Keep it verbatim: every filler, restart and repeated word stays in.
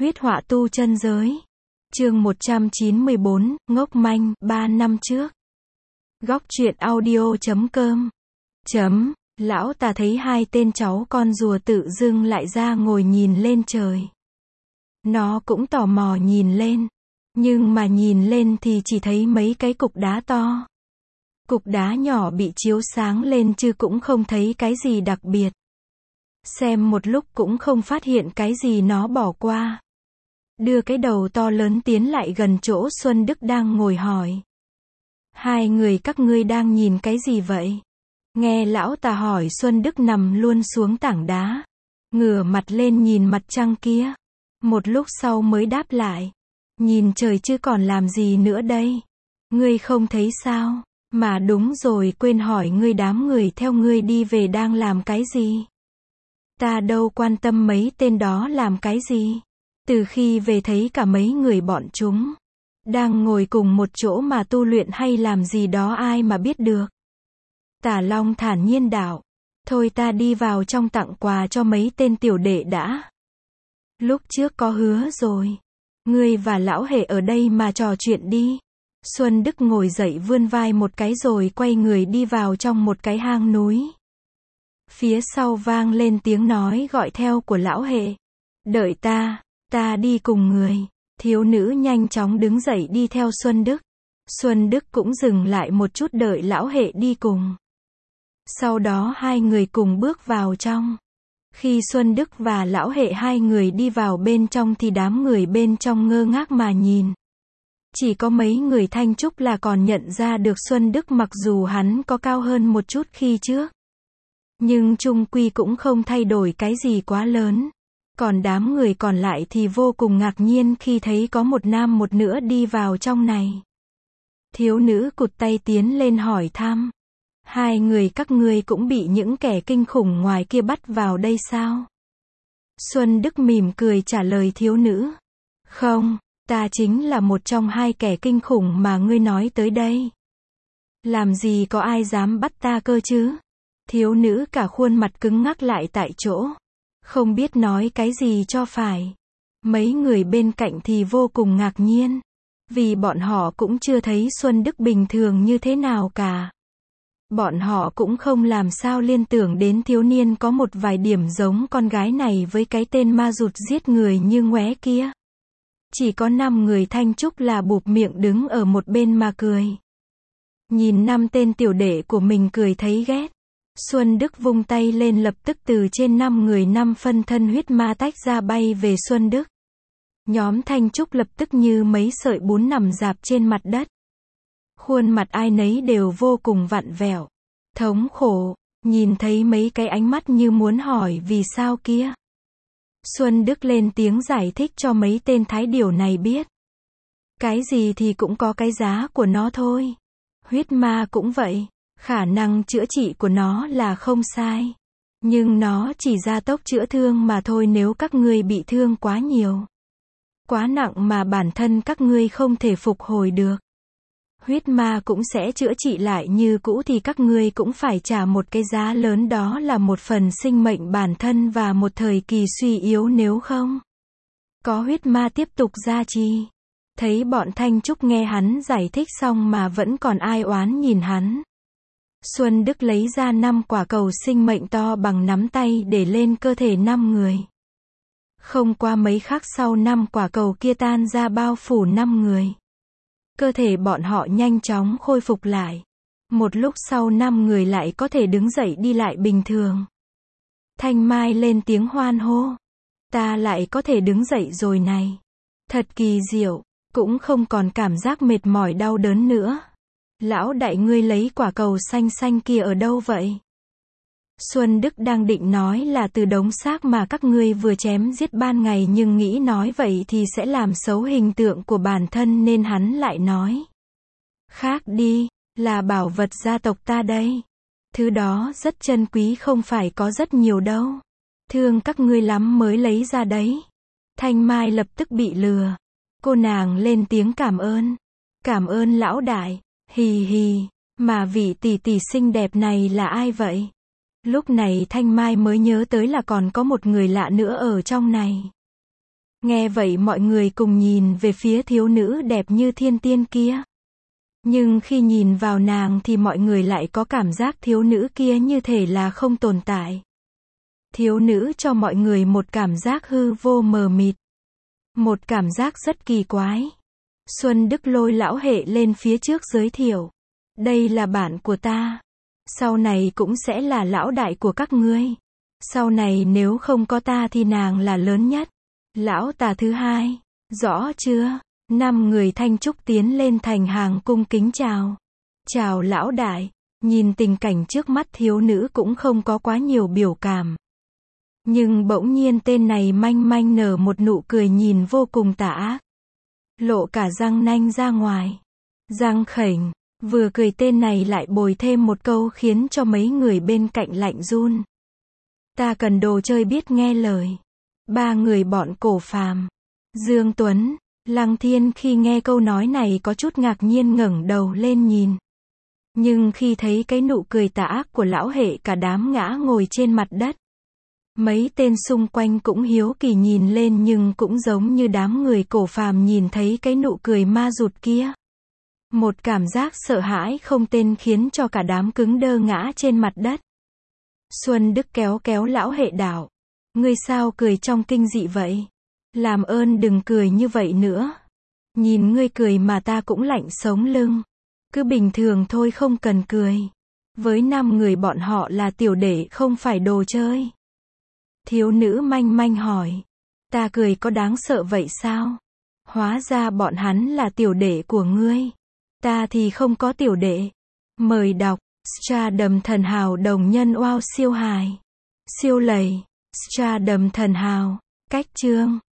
Huyết họa tu chân giới. Chương một trăm chín mươi bốn, ngốc manh, ba năm trước. Góc truyện audio chấm com. Chấm, lão ta thấy hai tên cháu con rùa tự dưng lại ra ngồi nhìn lên trời. Nó cũng tò mò nhìn lên. Nhưng mà nhìn lên thì chỉ thấy mấy cái cục đá to. Cục đá nhỏ bị chiếu sáng lên chứ cũng không thấy cái gì đặc biệt. Xem một lúc cũng không phát hiện cái gì nó bỏ qua. Đưa cái đầu to lớn tiến lại gần chỗ Xuân Đức đang ngồi hỏi. Hai người các ngươi đang nhìn cái gì vậy? Nghe lão ta hỏi, Xuân Đức nằm luôn xuống tảng đá. Ngửa mặt lên nhìn mặt trăng kia. Một lúc sau mới đáp lại. Nhìn trời chứ còn làm gì nữa đây? Ngươi không thấy sao? Mà đúng rồi, quên hỏi ngươi, đám người theo ngươi đi về đang làm cái gì? Ta đâu quan tâm mấy tên đó làm cái gì. Từ khi về thấy cả mấy người bọn chúng đang ngồi cùng một chỗ mà tu luyện hay làm gì đó ai mà biết được. Tả Long thản nhiên đạo. Thôi ta đi vào trong tặng quà cho mấy tên tiểu đệ đã. Lúc trước có hứa rồi. Ngươi và lão hệ ở đây mà trò chuyện đi. Xuân Đức ngồi dậy vươn vai một cái rồi quay người đi vào trong một cái hang núi. Phía sau vang lên tiếng nói gọi theo của lão hệ. Đợi ta, ta đi cùng người. Thiếu nữ nhanh chóng đứng dậy đi theo Xuân Đức. Xuân Đức cũng dừng lại một chút đợi lão hệ đi cùng. Sau đó hai người cùng bước vào trong. Khi Xuân Đức và lão hệ hai người đi vào bên trong thì đám người bên trong ngơ ngác mà nhìn. Chỉ có mấy người Thanh Trúc là còn nhận ra được Xuân Đức, mặc dù hắn có cao hơn một chút khi trước. Nhưng chung quy cũng không thay đổi cái gì quá lớn. Còn đám người còn lại thì vô cùng ngạc nhiên khi thấy có một nam một nữ đi vào trong này. Thiếu nữ cụt tay tiến lên hỏi thăm. Hai người các ngươi cũng bị những kẻ kinh khủng ngoài kia bắt vào đây sao? Xuân Đức mỉm cười trả lời thiếu nữ. Không, ta chính là một trong hai kẻ kinh khủng mà ngươi nói tới đây. Làm gì có ai dám bắt ta cơ chứ? Thiếu nữ cả khuôn mặt cứng ngắc lại tại chỗ. Không biết nói cái gì cho phải. Mấy người bên cạnh thì vô cùng ngạc nhiên. Vì bọn họ cũng chưa thấy Xuân Đức bình thường như thế nào cả. Bọn họ cũng không làm sao liên tưởng đến thiếu niên có một vài điểm giống con gái này với cái tên ma rụt giết người như ngoé kia. Chỉ có năm người Thanh Trúc là bụp miệng đứng ở một bên mà cười. Nhìn năm tên tiểu đệ của mình cười thấy ghét. Xuân Đức vung tay lên, lập tức từ trên năm người năm phân thân huyết ma tách ra bay về Xuân Đức. Nhóm Thanh Trúc lập tức như mấy sợi bún nằm rạp trên mặt đất. Khuôn mặt ai nấy đều vô cùng vặn vẹo, thống khổ, nhìn thấy mấy cái ánh mắt như muốn hỏi vì sao kia. Xuân Đức lên tiếng giải thích cho mấy tên thái điểu này biết. Cái gì thì cũng có cái giá của nó thôi. Huyết ma cũng vậy, khả năng chữa trị của nó là không sai. Nhưng nó chỉ gia tốc chữa thương mà thôi, nếu các ngươi bị thương quá nhiều, quá nặng mà bản thân các ngươi không thể phục hồi được. Huyết ma cũng sẽ chữa trị lại như cũ thì các ngươi cũng phải trả một cái giá lớn, đó là một phần sinh mệnh bản thân và một thời kỳ suy yếu, nếu không có huyết ma tiếp tục gia trì. Thấy bọn Thanh Trúc nghe hắn giải thích xong mà vẫn còn ai oán nhìn hắn. Xuân Đức lấy ra năm quả cầu sinh mệnh to bằng nắm tay để lên cơ thể năm người. Không qua mấy khắc sau, năm quả cầu kia tan ra bao phủ năm người. Cơ thể bọn họ nhanh chóng khôi phục lại. Một lúc sau năm người lại có thể đứng dậy đi lại bình thường. Thanh Mai lên tiếng hoan hô. Ta lại có thể đứng dậy rồi này. Thật kỳ diệu, cũng không còn cảm giác mệt mỏi đau đớn nữa. Lão đại, ngươi lấy quả cầu xanh xanh kia ở đâu vậy? Xuân Đức đang định nói là từ đống xác mà các ngươi vừa chém giết ban ngày, nhưng nghĩ nói vậy thì sẽ làm xấu hình tượng của bản thân nên hắn lại nói. Khác đi, là bảo vật gia tộc ta đây. Thứ đó rất chân quý, không phải có rất nhiều đâu. Thương các ngươi lắm mới lấy ra đấy. Thanh Mai lập tức bị lừa. Cô nàng lên tiếng cảm ơn. Cảm ơn lão đại. Hì hì, mà vị tỷ tỷ xinh đẹp này là ai vậy? Lúc này Thanh Mai mới nhớ tới là còn có một người lạ nữa ở trong này. Nghe vậy mọi người cùng nhìn về phía thiếu nữ đẹp như thiên tiên kia. Nhưng khi nhìn vào nàng thì mọi người lại có cảm giác thiếu nữ kia như thể là không tồn tại. Thiếu nữ cho mọi người một cảm giác hư vô mờ mịt. Một cảm giác rất kỳ quái. Xuân Đức lôi lão hệ lên phía trước giới thiệu. Đây là bạn của ta. Sau này cũng sẽ là lão đại của các ngươi. Sau này nếu không có ta thì nàng là lớn nhất. Lão tà thứ hai. Rõ chưa? Năm người Thanh Trúc tiến lên thành hàng cung kính chào. Chào lão đại. Nhìn tình cảnh trước mắt thiếu nữ cũng không có quá nhiều biểu cảm. Nhưng bỗng nhiên tên này manh manh nở một nụ cười nhìn vô cùng tà ác. Lộ cả răng nanh ra ngoài. Răng khểnh. Vừa cười tên này lại bồi thêm một câu khiến cho mấy người bên cạnh lạnh run. Ta cần đồ chơi biết nghe lời. Ba người bọn Cổ Phàm, Dương Tuấn, Lăng Thiên khi nghe câu nói này có chút ngạc nhiên ngẩng đầu lên nhìn. Nhưng khi thấy cái nụ cười tà ác của lão hệ cả đám ngã ngồi trên mặt đất. Mấy tên xung quanh cũng hiếu kỳ nhìn lên nhưng cũng giống như đám người Cổ Phàm nhìn thấy cái nụ cười ma rụt kia. Một cảm giác sợ hãi không tên khiến cho cả đám cứng đơ ngã trên mặt đất. Xuân Đức kéo kéo lão hệ đạo. Ngươi sao cười trong kinh dị vậy? Làm ơn đừng cười như vậy nữa. Nhìn ngươi cười mà ta cũng lạnh sống lưng. Cứ bình thường thôi không cần cười. Với năm người bọn họ là tiểu đệ không phải đồ chơi. Thiếu nữ manh manh hỏi. Ta cười có đáng sợ vậy sao? Hóa ra bọn hắn là tiểu đệ của ngươi. Ta thì không có tiểu đệ. Mời đọc. Stardom thần hào đồng nhân wow siêu hài. Siêu lầy. Stardom thần hào. Cách chương.